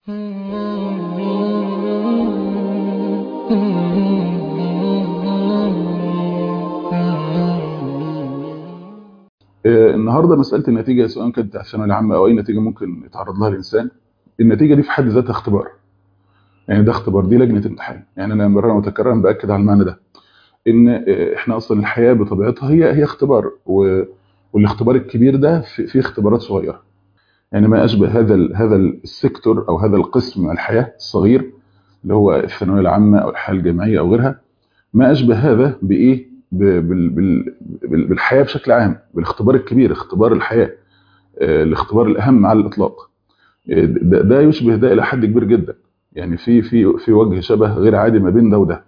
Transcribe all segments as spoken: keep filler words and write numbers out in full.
آه، النهارده مساله النتيجه سواء كانت بتاع الثانويه العامه او اي نتيجه ممكن يتعرض لها الانسان. النتيجه دي في حد ذاتها اختبار. يعني ده اختبار، دي لجنه امتحان. يعني انا مرة متكررا باكد على المعنى ده، ان آه، احنا اصلا الحياه بطبيعتها هي هي اختبار، و- والاختبار الكبير ده في في اختبارات صغيره. يعني ما اشبه هذا ال- هذا السيكتور او هذا القسم من الحياه الصغير اللي هو الثانويه العامه او الحياه الجامعيه او غيرها. ما اشبه هذا بايه؟ ب- بال- بال- بال- بالحياه بشكل عام، بالاختبار الكبير، اختبار الحياه، آه، الاختبار الاهم على الاطلاق. آه، ده, ده يشبه ده الى حد كبير جدا. يعني في في في وجه شبه غير عادي ما بين ده وده.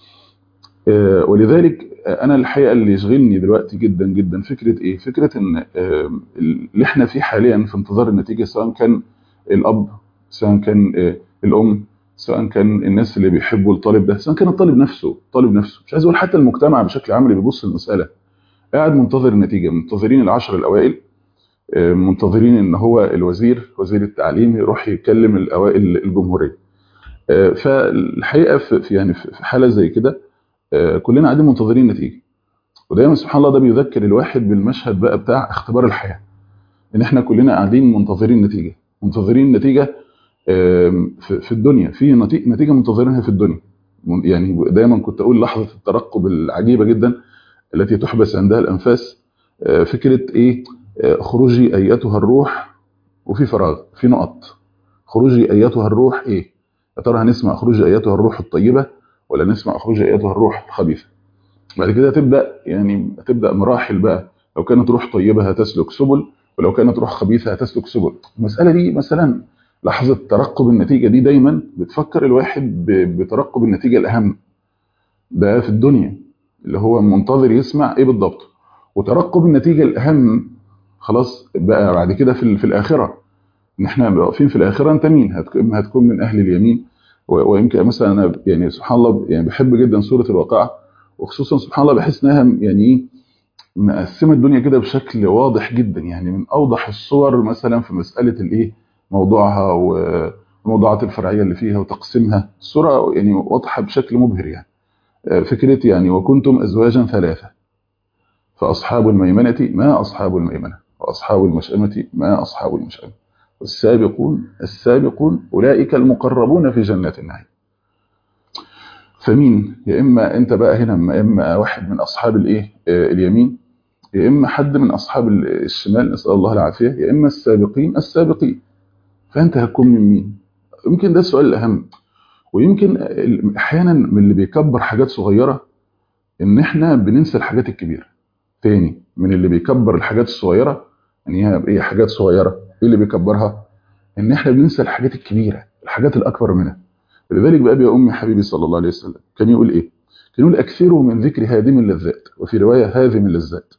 آه، ولذلك آه، انا الحقيقه اللي يشغلني دلوقتي جدا جدا فكره ايه؟ فكره ان آه، اللي احنا فيه حاليا في انتظار النتيجه، سواء كان الاب، سواء كان آه، الام، سواء كان الناس اللي بيحبوا الطالب ده، سواء كان الطالب نفسه، الطالب نفسه، مش عايز اقول حتى المجتمع بشكل عام اللي بيبص للمساله، قاعد منتظر النتيجه، منتظرين العشر الاوائل، آه، منتظرين ان هو الوزير، وزير التعليم، يروح يكلم الاوائل الجمهوريه. آه، فالحقيقه في في- يعني في في حاله زي كده آه، كلنا قاعدين منتظرين نتيجه. ودايما سبحان الله ده بيذكر الواحد بالمشهد بقى بتاع اختبار الحياه، ان احنا كلنا قاعدين منتظرين نتيجه، منتظرين نتيجه. آم، في في الدنيا في نتي- نتيجه منتظرينها في الدنيا. من- يعني دايما كنت اقول لحظه الترقب العجيبه جدا التي تحبس عندها الانفاس. آه، فكره ايه؟ آه، خروجي ايتها الروح، وفي فراغ، في نقط. خروجي ايتها الروح ايه؟ يا ترى هنسمع خروجي ايتها الروح الطيبه، ولا نسمع خروجي ايتها الروح الخبيثه؟ بعد كده تبدا يعني تبدا مراحل بقى. لو كانت روح طيبه هتسلك سبل، ولو كانت روح خبيثه هتسلك سبل. المساله دي مثلا لحظه ترقب النتيجه دي دايما بتفكر الواحد ب- بترقب النتيجه الاهم ده في الدنيا، اللي هو منتظر يسمع ايه بالضبط. وترقب النتيجه الاهم خلاص بقى بعد كده في ال- في الاخره، ان احنا واقفين في الاخره. انت مين؟ هتكون اما هتكون من اهل اليمين، و- ويمكن مثلا انا يعني سبحان الله يعني بحب جدا سوره الواقعه، وخصوصا سبحان الله بحس انها يعني ايه، مقسمه الدنيا كده بشكل واضح جدا. يعني من اوضح الصور مثلا في مساله الايه، موضوعها والموضوعات الفرعيه اللي فيها وتقسيمها. الصوره يعني واضحه بشكل مبهر. يعني آه، فكره يعني وكنتم ازواجا ثلاثه، فاصحاب الميمنه ما اصحاب الميمنه، واصحاب المشأمه ما اصحاب المشأمه، والسابقون السابقون اولئك المقربون في جنات النعيم. فمين؟ يا اما انت بقى هنا، يا اما واحد من اصحاب الايه، آه، اليمين، يا اما حد من اصحاب الشمال، نسال الله العافيه، يا اما السابقين السابقين. فانت هتكون من مين؟ يمكن ده السؤال الاهم. ويمكن احيانا من اللي بيكبر حاجات صغيره ان احنا بننسى الحاجات الكبيره. تاني، من اللي بيكبر الحاجات الصغيره، يعني هي ايه حاجات صغيره؟ ايه اللي بيكبرها؟ ان احنا بننسى الحاجات الكبيره، الحاجات الاكبر منها. ولذلك بقى يا امي حبيبي صلى الله عليه وسلم كان يقول ايه؟ كان يقول اكثروا من ذكر هادم اللذات، وفي روايه هاذم اللذات.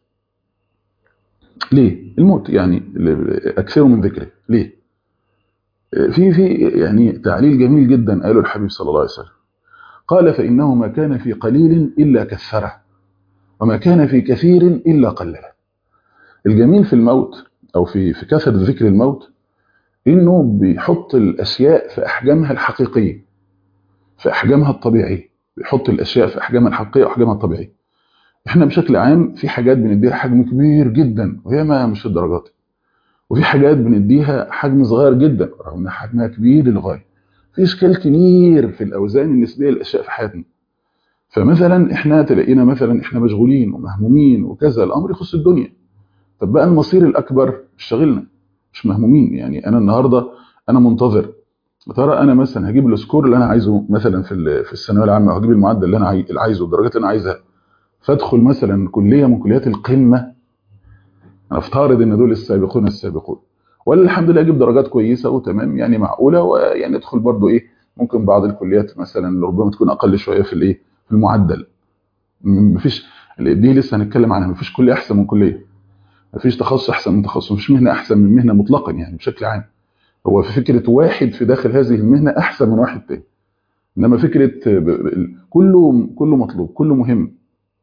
ليه؟ الموت يعني. اكثروا من ذكره ليه؟ في في يعني تعليل جميل جدا قاله الحبيب صلى الله عليه وسلم. قال فانه ما كان في قليل الا كثره، وما كان في كثير الا قلله. الجميل في الموت او في في كثره ذكر الموت انه بيحط الاشياء في احجامها الحقيقيه، في احجامها الطبيعيه. بيحط الاشياء في احجامها الحقيقيه واحجامها الطبيعيه. احنا بشكل عام في حاجات بنديها حجم كبير جدا وهي ما مش الدرجات، وفي حاجات بنديها حجم صغير جدا رغم ان حجمها كبير للغايه. في اشكال كبير في الاوزان النسبيه للاشياء في حياتنا. فمثلا احنا تلاقينا مثلا احنا مشغولين ومهمومين وكذا، الامر يخص الدنيا. طب بقى المصير الاكبر مش شاغلنا، مش مهمومين. يعني انا النهارده انا منتظر، يا ترى انا مثلا هجيب السكور اللي انا عايزه مثلا في ال- في الثانويه العامه، او هجيب المعدل اللي انا عاي- اللي عايزه، الدرجات اللي انا عايزها، فادخل مثلا كليه من كليات القمه. انا افترض ان دول السابقون السابقون، ولا الحمد لله اجيب درجات كويسه وتمام يعني معقوله، ويعني ادخل برضو ايه، ممكن بعض الكليات مثلا اللي ربما تكون اقل شويه في الايه، في المعدل. م- مفيش، دي لسه هنتكلم عنها. مفيش كليه احسن من كليه، مفيش تخصص احسن من تخصص، مفيش مهنه احسن من مهنه مطلقا يعني بشكل عام. هو في فكره واحد في داخل هذه المهنه احسن من واحد تاني، انما فكره ب- ب- كله كله مطلوب، كله مهم.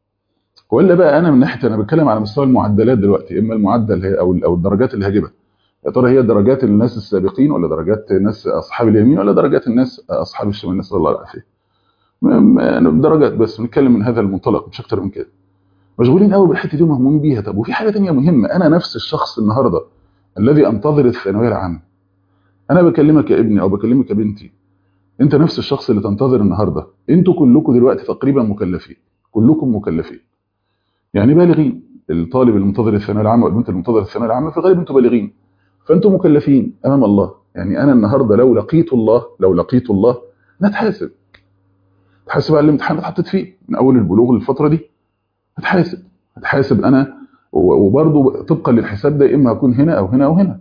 ولا بقى انا من ناحيه انا بتكلم على مستوى المعدلات دلوقتي، اما المعدل هي او او الدرجات اللي هجيبها، يا ترى هي درجات الناس السابقين ولا درجات ناس اصحاب اليمين ولا درجات الناس اصحاب الشمال، نسال الله العافيه. م- م- درجات بس، بنتكلم من هذا المنطلق مش اكتر من كده. مشغولين قوي بالحته دي ومهمومين بيها. طب وفي حاجه تانية مهمه، انا نفس الشخص النهارده الذي انتظر الثانويه العامه، انا بكلمك يا ابني او بكلمك يا بنتي، انت نفس الشخص اللي تنتظر النهارده. انتوا كلكم دلوقتي تقريبا مكلفين، كلكم مكلفين يعني بالغين. الطالب المنتظر الثانويه العامه والبنت المنتظره الثانويه العامه في الغالب انتوا بالغين، فانتم مكلفين امام الله. يعني انا النهارده لو لقيت الله، لو لقيت الله نتحاسب، هتحاسب على الامتحان اللي اتحطيت فيه من اول البلوغ للفتره دي. هتحاسب، هتحاسب انا، و- وبرضه طبقا للحساب ده اما هكون هنا او هنا او هنا.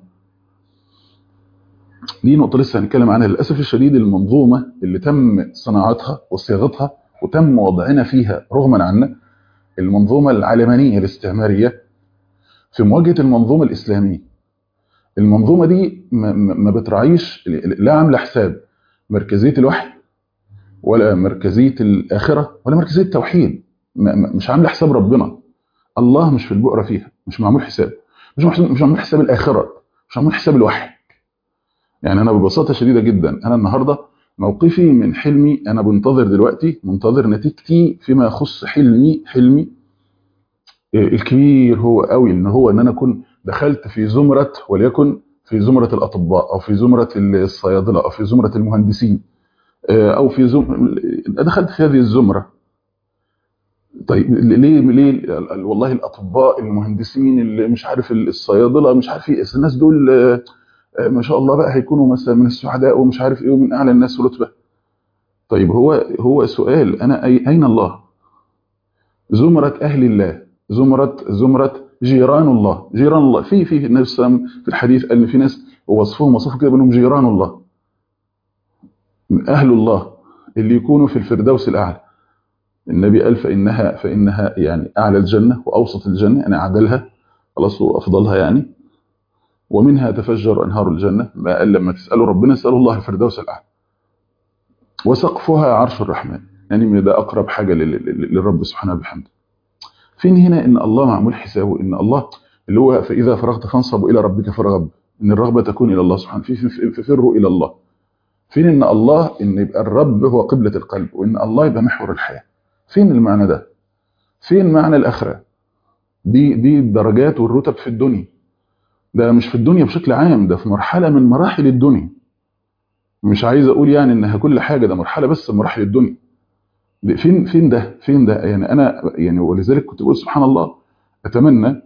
دي نقطه لسه هنتكلم عنها. للاسف الشديد المنظومه اللي تم صناعتها وصياغتها وتم وضعنا فيها رغما عنا، المنظومه العلمانيه الاستعماريه في مواجهه المنظومه الاسلاميه. المنظومه دي ما ما- ما بتراعيش، لا عامله حساب مركزيه الوحي ولا مركزيه الاخره ولا مركزيه التوحيد. م- م- مش عامله حساب ربنا. الله مش في البؤره فيها، مش معمول حساب، مش محسوب، مش معمول حساب الاخره، مش معمول حساب الوحي. يعني انا ببساطه شديده جدا، انا النهارده موقفي من حلمي، انا بنتظر دلوقتي، منتظر نتيجتي فيما يخص حلمي. حلمي الكبير هو قوي ان هو ان انا اكون دخلت في زمره، وليكن في زمره الاطباء او في زمره الصيادله او في زمره المهندسين، او في زم... دخلت في هذه الزمره. طيب ليه ليه والله الاطباء المهندسين اللي مش عارف الصيادله مش عارف ايه، الناس دول آه، ما شاء الله بقى هيكونوا مثلا من السعداء ومش عارف ايه ومن اعلى الناس رتبه. طيب هو هو سؤال، انا أي اين الله؟ زمره اهل الله، زمره زمره جيران الله. جيران الله في في النبي صلى الله عليه وسلم في الحديث قال ان في ناس وصفهم وصفوا كده بانهم جيران الله، اهل الله اللي يكونوا في الفردوس الاعلى. النبي قال فانها فانها يعني اعلى الجنه واوسط الجنه، يعني اعدلها خلاص وافضلها يعني، ومنها تفجر انهار الجنه. ما قال لما تسالوا ربنا اسالوا الله الفردوس الاعلى، وسقفها عرش الرحمن. يعني ده اقرب حاجه لل- لل- للرب سبحانه وبحمده. فين هنا ان الله معمول حسابه، ان الله اللي هو فاذا فرغت فانصب الى ربك فارغب، ان الرغبه تكون الى الله سبحانه، في في- في- ففروا الى الله. فين ان الله ان يبقى الرب هو قبله القلب، وان الله يبقى محور الحياه. فين المعنى ده؟ فين معنى الاخره؟ دي دي الدرجات والرتب في الدنيا. ده مش في الدنيا بشكل عام، ده في مرحله من مراحل الدنيا. مش عايز اقول يعني انها كل حاجه، ده مرحله بس من مراحل الدنيا. ده فين فين ده فين ده يعني انا يعني ولذلك كنت بقول سبحان الله، اتمنى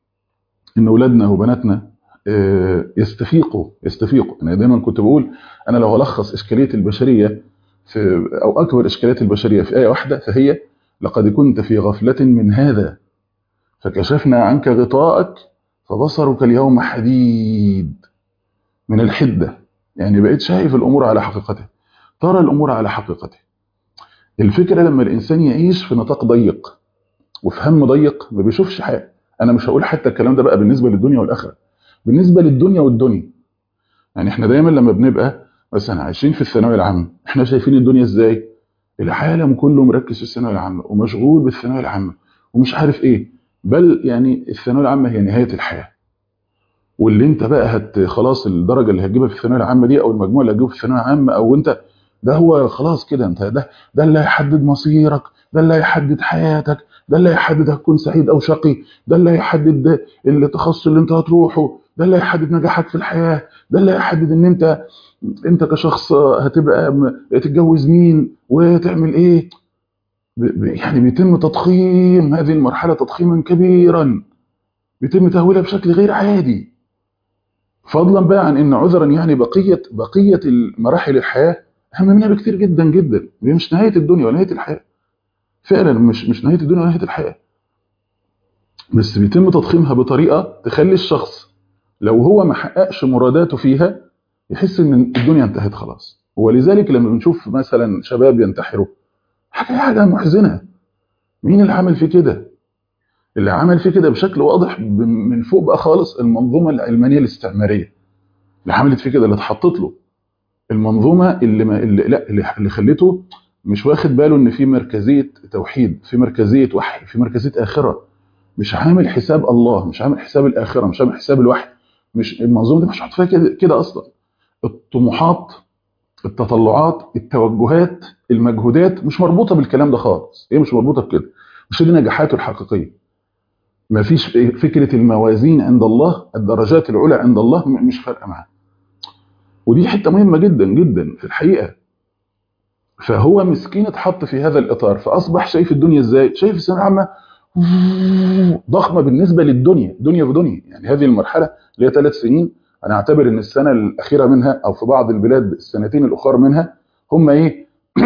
ان اولادنا وبناتنا آه، يستفيقوا يستفيقوا. انا دايما كنت بقول انا لو الخص اشكاليه البشريه في او اكبر اشكاليات البشريه في ايه واحده، فهي لقد كنت في غفله من هذا فكشفنا عنك غطاءك فبصرك اليوم حديد. من الحده، يعني بقيت شايف الامور على حقيقتها، ترى الامور على حقيقتها. الفكره لما الانسان يعيش في نطاق ضيق وفي هم ضيق ما بيشوفش حاجه. انا مش هقول حتى الكلام ده بقى بالنسبه للدنيا والاخره، بالنسبه للدنيا والدنيا. يعني احنا دايما لما بنبقى مثلا عايشين في الثانويه العامه، احنا شايفين الدنيا ازاي؟ العالم كله مركز في الثانويه العامه ومشغول بالثانويه العامه ومش عارف ايه. بل يعني الثانويه العامه هي نهايه الحياه، واللي انت بقى هت خلاص الدرجه اللي هتجيبها في الثانويه العامه دي او المجموع اللي هتجيبه في الثانويه العامه او انت، ده هو خلاص كده انت، ده ده اللي هيحدد مصيرك، ده اللي هيحدد حياتك، ده اللي هيحدد هتكون سعيد او شقي، ده اللي هيحدد التخصص اللي انت هتروحه، ده اللي هيحدد نجاحك في الحياه، ده اللي هيحدد ان انت انت كشخص هتبقى م- تتجوز مين وتعمل ايه. ب- ب- يعني بيتم تضخيم هذه المرحله تضخيما كبيرا، بيتم تهويلها بشكل غير عادي. فضلا بقى عن ان عذرا يعني بقيه بقيه المراحل الحياه اهم منها بكتير جدا جدا. هي مش نهايه الدنيا ولا نهايه الحياه، فعلا مش مش نهايه الدنيا ولا نهايه الحياه، بس بيتم تضخيمها بطريقه تخلي الشخص لو هو ما حققش مراداته فيها يحس ان الدنيا انتهت خلاص. ولذلك لما بنشوف مثلا شباب ينتحروا، حاجه حاجه محزنه. مين اللي عمل فيه كده؟ اللي عمل فيه كده بشكل واضح ب- من فوق بقى خالص المنظومه العلمانيه الاستعماريه اللي عملت فيه كده، اللي اتحطت له المنظومه اللي ما اللي لا اللي اللي خلته مش واخد باله ان في مركزيه توحيد، في مركزيه وحي، في مركزيه اخره. مش عامل حساب الله، مش عامل حساب الاخره، مش عامل حساب الوحي، مش المنظومه دي مش محطوط فيها كده كده اصلا. الطموحات، التطلعات، التوجهات، المجهودات مش مربوطه بالكلام ده خالص، هي مش مربوطه بكده، مش دي نجاحاته الحقيقيه. ما فيش فكره الموازين عند الله، الدرجات العلى عند الله م- مش فارقه معاه. ودي حته مهمه جدا جدا في الحقيقه. فهو مسكين اتحط في هذا الاطار، فاصبح شايف الدنيا ازاي؟ شايف الثانويه العامه ضخمه بالنسبه للدنيا، دنيا بدنيا. يعني هذه المرحله اللي هي ثلاث سنين، انا اعتبر ان السنه الاخيره منها او في بعض البلاد السنتين الاخرى منها هم ايه؟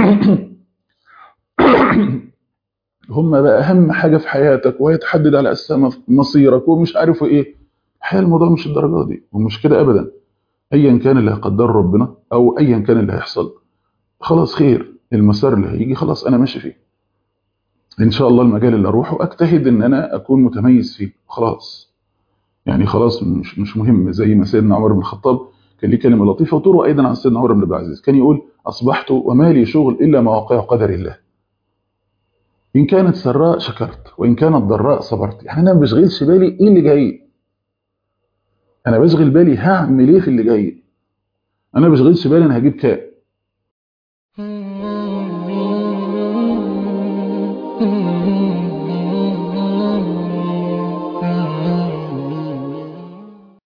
هم بقى اهم حاجه في حياتك، وهيتحدد على اساسها مصيرك ومش عارف ايه. الحقيقه الموضوع مش الدرجه دي ومش كده ابدا. ايا كان اللي هيقدره ربنا او ايا كان اللي هيحصل، خلاص خير. المسار اللي هيجي خلاص انا ماشي فيه ان شاء الله. المجال اللي اروحه اجتهد ان انا اكون متميز فيه خلاص. يعني خلاص مش مش مهم. زي ما سيدنا عمر بن الخطاب كان ليه كلمه لطيفه وتروى ايضا عن سيدنا عمر بن عبد العزيز، كان يقول: اصبحت وما لي شغل الا مواقع قدر الله، ان كانت سراء شكرت وان كانت ضراء صبرت. يعني انا ما بشغلش بالي ايه اللي جاي، انا بشغل بالي هعمل ايه في اللي جاي. انا ما بشغلش بالي انا هجيب كام.